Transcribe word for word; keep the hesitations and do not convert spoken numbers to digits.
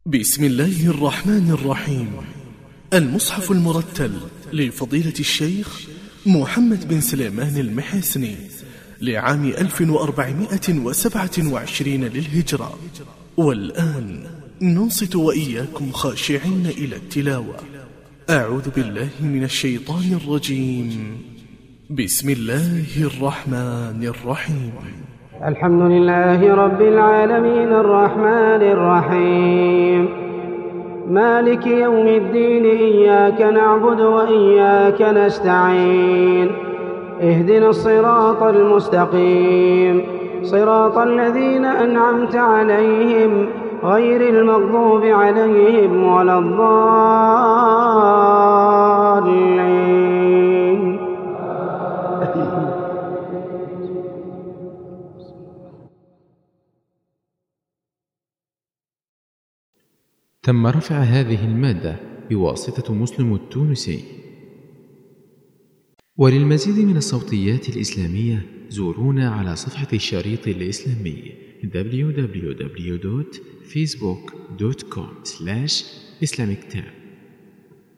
بسم الله الرحمن الرحيم. المصحف المرتل لفضيلة الشيخ محمد بن سليمان المحسني لعام ألف وأربعمائة وسبعة وعشرين للهجرة. والآن ننصت وإياكم خاشعين إلى التلاوة. أعوذ بالله من الشيطان الرجيم. بسم الله الرحمن الرحيم. الحمد لله رب العالمين الرحمن الرحيم مالك يوم الدين، إياك نعبد وإياك نستعين، اهدنا الصراط المستقيم، صراط الذين أنعمت عليهم غير المغضوب عليهم ولا الضالين. تم رفع هذه المادة بواسطة مسلم التونسي. وللمزيد من الصوتيات الإسلامية زورونا على صفحة الشريط الإسلامي دبليو دبليو دبليو دوت فيسبوك دوت كوم سلاش إسلاميك تاب.